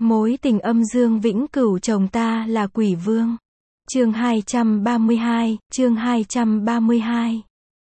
Mối tình âm dương vĩnh cửu chồng ta là quỷ vương. Chương 232, chương 232.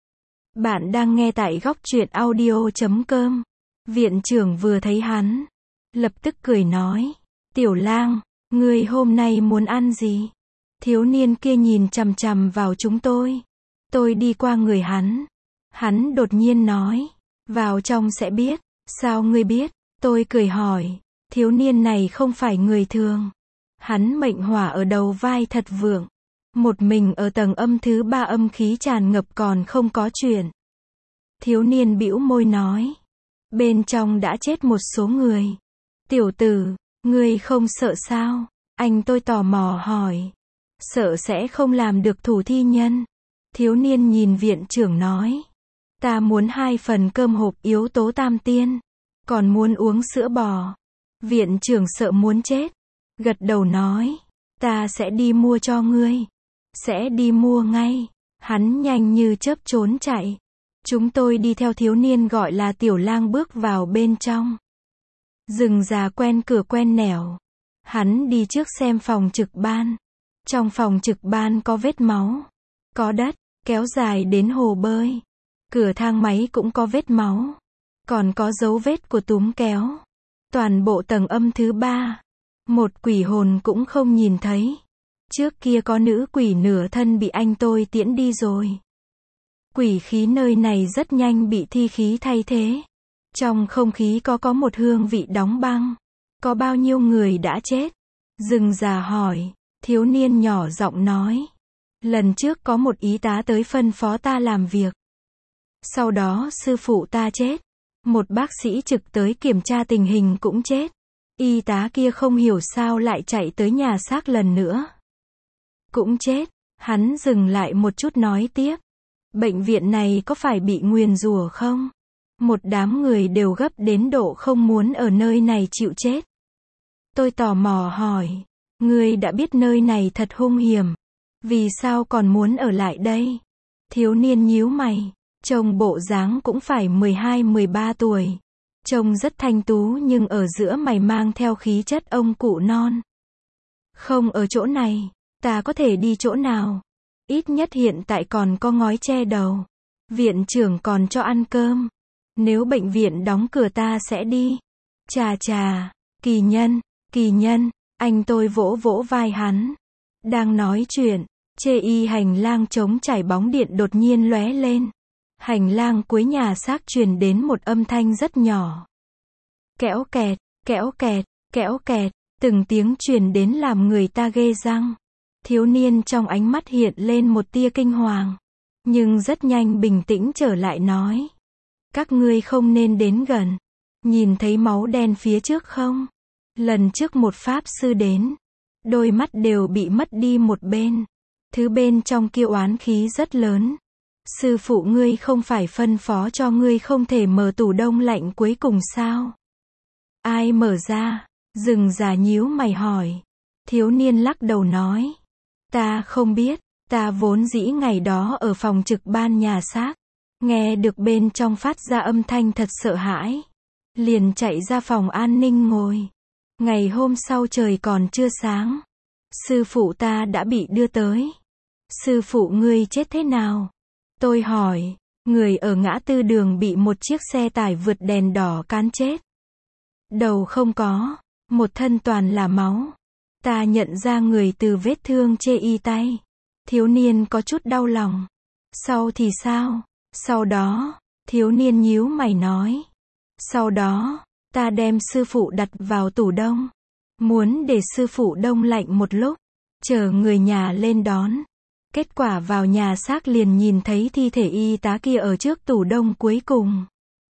Bạn đang nghe tại góc truyện audio.com. Viện trưởng vừa thấy hắn, lập tức cười nói, Tiểu Lang, ngươi hôm nay muốn ăn gì? Thiếu niên kia nhìn chằm chằm vào chúng tôi. Tôi đi qua người hắn. Hắn đột nhiên nói, vào trong sẽ biết. Sao ngươi biết? Tôi cười hỏi, thiếu niên này không phải người thường. Hắn mệnh hỏa ở đầu vai thật vượng. Một mình ở tầng âm thứ 3 âm khí tràn ngập còn không có chuyện. Thiếu niên bĩu môi nói, bên trong đã chết một số người. Tiểu tử, ngươi không sợ sao? Anh tôi tò mò hỏi. Sợ sẽ không làm được thủ thi nhân. Thiếu niên nhìn viện trưởng nói, ta muốn 2 phần cơm hộp yếu tố tam tiên, còn muốn uống sữa bò. Viện trưởng sợ muốn chết, gật đầu nói, ta sẽ đi mua cho ngươi. Sẽ đi mua ngay. Hắn nhanh như chớp trốn chạy. Chúng tôi đi theo thiếu niên gọi là Tiểu Lang bước vào bên trong. Rừng già quen cửa quen nẻo. Hắn đi trước xem phòng trực ban. Trong phòng trực ban có vết máu, có đất, kéo dài đến hồ bơi. Cửa thang máy cũng có vết máu, còn có dấu vết của túm kéo. Toàn bộ tầng âm thứ 3, một quỷ hồn cũng không nhìn thấy. Trước kia có nữ quỷ nửa thân bị anh tôi tiễn đi rồi. Quỷ khí nơi này rất nhanh bị thi khí thay thế. Trong không khí có một hương vị đóng băng. Có bao nhiêu người đã chết? Rừng già hỏi. Thiếu niên nhỏ giọng nói, lần trước có một y tá tới phân phó ta làm việc. Sau đó sư phụ ta chết. Một bác sĩ trực tới kiểm tra tình hình cũng chết. Y tá kia không hiểu sao lại chạy tới nhà xác lần nữa. Cũng chết. Hắn dừng lại một chút nói tiếp. Bệnh viện này có phải bị nguyền rủa không? Một đám người đều gấp đến độ không muốn ở nơi này chịu chết. Tôi tò mò hỏi, ngươi đã biết nơi này thật hung hiểm, vì sao còn muốn ở lại đây? Thiếu niên nhíu mày, trông bộ dáng cũng phải 12-13 tuổi. Trông rất thanh tú nhưng ở giữa mày mang theo khí chất ông cụ non. Không ở chỗ này, ta có thể đi chỗ nào? Ít nhất hiện tại còn có ngói che đầu. Viện trưởng còn cho ăn cơm. Nếu bệnh viện đóng cửa ta sẽ đi. Chà chà, kỳ nhân, anh tôi vỗ vỗ vai hắn. Đang nói chuyện, chê y hành lang trống trải bóng điện đột nhiên lóe lên. Hành lang cuối nhà xác truyền đến một âm thanh rất nhỏ. Kẽo kẹt, kẽo kẹt, kẽo kẹt, từng tiếng truyền đến làm người ta ghê răng. Thiếu niên trong ánh mắt hiện lên một tia kinh hoàng, nhưng rất nhanh bình tĩnh trở lại nói, các ngươi không nên đến gần. Nhìn thấy máu đen phía trước không? Lần trước một pháp sư đến, đôi mắt đều bị mất đi một bên. Thứ bên trong kia oán khí rất lớn. Sư phụ ngươi không phải phân phó cho ngươi không thể mở tủ đông lạnh cuối cùng sao? Ai mở ra? Rừng già nhíu mày hỏi. Thiếu niên lắc đầu nói, ta không biết, ta vốn dĩ ngày đó ở phòng trực ban nhà xác, nghe được bên trong phát ra âm thanh thật sợ hãi. Liền chạy ra phòng an ninh ngồi. Ngày hôm sau trời còn chưa sáng, sư phụ ta đã bị đưa tới. Sư phụ ngươi chết thế nào? Tôi hỏi. Người ở ngã tư đường bị một chiếc xe tải vượt đèn đỏ cán chết. Đầu không có, một thân toàn là máu. Ta nhận ra người từ vết thương chê y tay. Thiếu niên có chút đau lòng. Sau thì sao? Sau đó, thiếu niên nhíu mày nói. Sau đó, ta đem sư phụ đặt vào tủ đông. Muốn để sư phụ đông lạnh một lúc, chờ người nhà lên đón. Kết quả vào nhà xác liền nhìn thấy thi thể y tá kia ở trước tủ đông cuối cùng.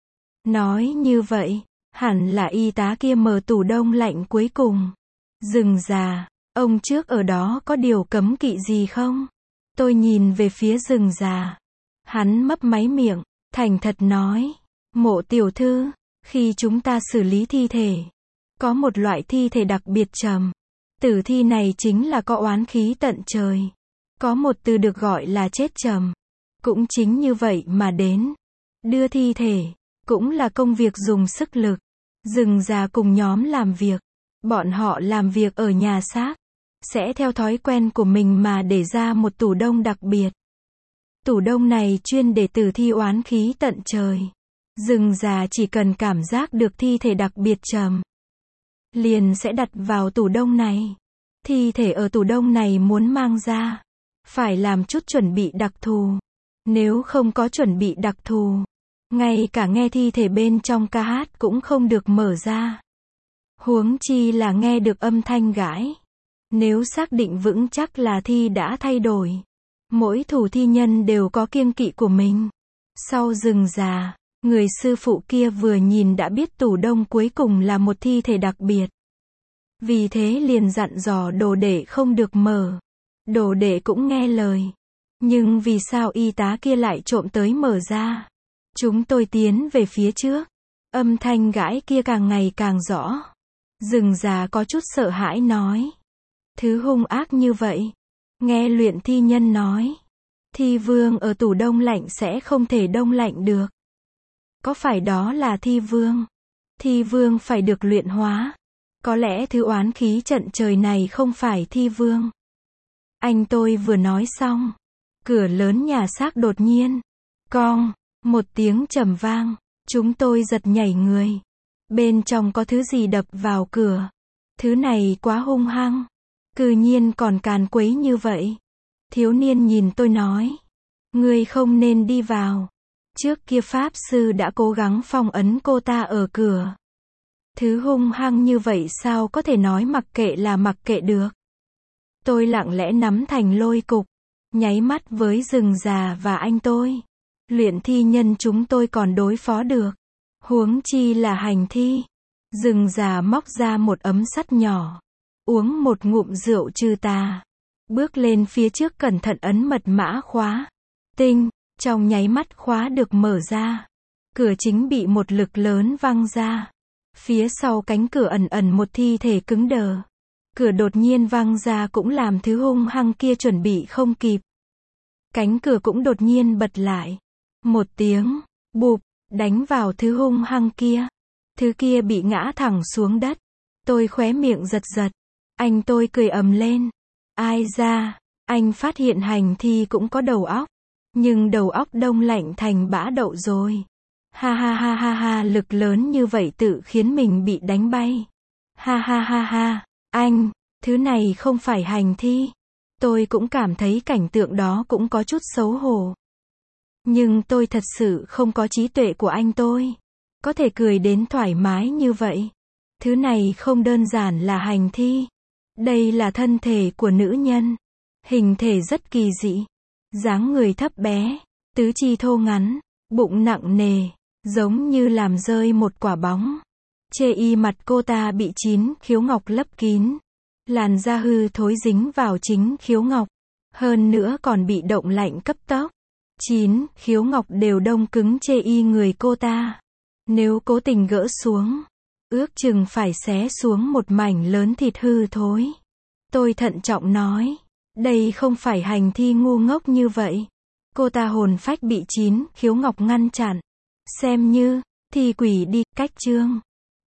Nói như vậy, hẳn là y tá kia mở tủ đông lạnh cuối cùng. Rừng già, ông trước ở đó có điều cấm kỵ gì không? Tôi nhìn về phía rừng già. Hắn mấp máy miệng, thành thật nói, Mộ tiểu thư, khi chúng ta xử lý thi thể, có một loại thi thể đặc biệt trầm. Tử thi này chính là có oán khí tận trời. Có một từ được gọi là chết trầm. Cũng chính như vậy mà đến. Đưa thi thể, cũng là công việc dùng sức lực. Rừng già cùng nhóm làm việc. Bọn họ làm việc ở nhà xác, sẽ theo thói quen của mình mà để ra một tủ đông đặc biệt. Tủ đông này chuyên để tử thi oán khí tận trời. Rừng già chỉ cần cảm giác được thi thể đặc biệt trầm, liền sẽ đặt vào tủ đông này. Thi thể ở tủ đông này muốn mang ra, phải làm chút chuẩn bị đặc thù. Nếu không có chuẩn bị đặc thù, ngay cả nghe thi thể bên trong ca hát cũng không được mở ra. Huống chi là nghe được âm thanh gãi. Nếu xác định vững chắc là thi đã thay đổi, mỗi thủ thi nhân đều có kiêng kỵ của mình. Sau rừng già, người sư phụ kia vừa nhìn đã biết tủ đông cuối cùng là một thi thể đặc biệt. Vì thế liền dặn dò đồ đệ không được mở. Đồ đệ cũng nghe lời. Nhưng vì sao y tá kia lại trộm tới mở ra? Chúng tôi tiến về phía trước. Âm thanh gãi kia càng ngày càng rõ. Rừng già có chút sợ hãi nói. Thứ hung ác như vậy. Nghe luyện thi nhân nói. Thi vương ở tủ đông lạnh sẽ không thể đông lạnh được. Có phải đó là thi vương? Thi vương phải được luyện hóa. Có lẽ thứ oán khí trận trời này không phải thi vương. Anh tôi vừa nói xong. Cửa lớn nhà xác đột nhiên. Cong. Một tiếng trầm vang. Chúng tôi giật nhảy người. Bên trong có thứ gì đập vào cửa. Thứ này quá hung hăng. Cư nhiên còn càn quấy như vậy. Thiếu niên nhìn tôi nói. Ngươi không nên đi vào. Trước kia pháp sư đã cố gắng phong ấn cô ta ở cửa. Thứ hung hăng như vậy sao có thể nói mặc kệ là mặc kệ được. Tôi lặng lẽ nắm thành lôi cục. Nháy mắt với rừng già và anh tôi. Luyện thi nhân chúng tôi còn đối phó được. Huống chi là hành thi. Rừng già móc ra một ấm sắt nhỏ. Uống một ngụm rượu trừ tà. Bước lên phía trước cẩn thận ấn mật mã khóa. Tinh, trong nháy mắt khóa được mở ra. Cửa chính bị một lực lớn văng ra. Phía sau cánh cửa ẩn ẩn một thi thể cứng đờ. Cửa đột nhiên văng ra cũng làm thứ hung hăng kia chuẩn bị không kịp. Cánh cửa cũng đột nhiên bật lại. Một tiếng, bụp, đánh vào thứ hung hăng kia. Thứ kia bị ngã thẳng xuống đất. Tôi khóe miệng giật giật. Anh tôi cười ầm lên. Ai ra, anh phát hiện hành thi cũng có đầu óc. Nhưng đầu óc đông lạnh thành bã đậu rồi. Ha ha ha ha ha, lực lớn như vậy tự khiến mình bị đánh bay. Ha ha ha ha, anh, thứ này không phải hành thi. Tôi cũng cảm thấy cảnh tượng đó cũng có chút xấu hổ. Nhưng tôi thật sự không có trí tuệ của anh tôi. Có thể cười đến thoải mái như vậy. Thứ này không đơn giản là hành thi. Đây là thân thể của nữ nhân. Hình thể rất kỳ dị. Dáng người thấp bé, tứ chi thô ngắn, bụng nặng nề, giống như làm rơi một quả bóng. Chê y mặt cô ta bị 9 khiếu ngọc lấp kín. Làn da hư thối dính vào chính khiếu ngọc. Hơn nữa còn bị động lạnh cấp tốc. 9 khiếu ngọc đều đông cứng chê y người cô ta. Nếu cố tình gỡ xuống, ước chừng phải xé xuống một mảnh lớn thịt hư thối. Tôi thận trọng nói. Đây không phải hành thi ngu ngốc như vậy. Cô ta hồn phách bị 9 khiếu ngọc ngăn chặn. Xem như, thi quỷ đi, cách chương.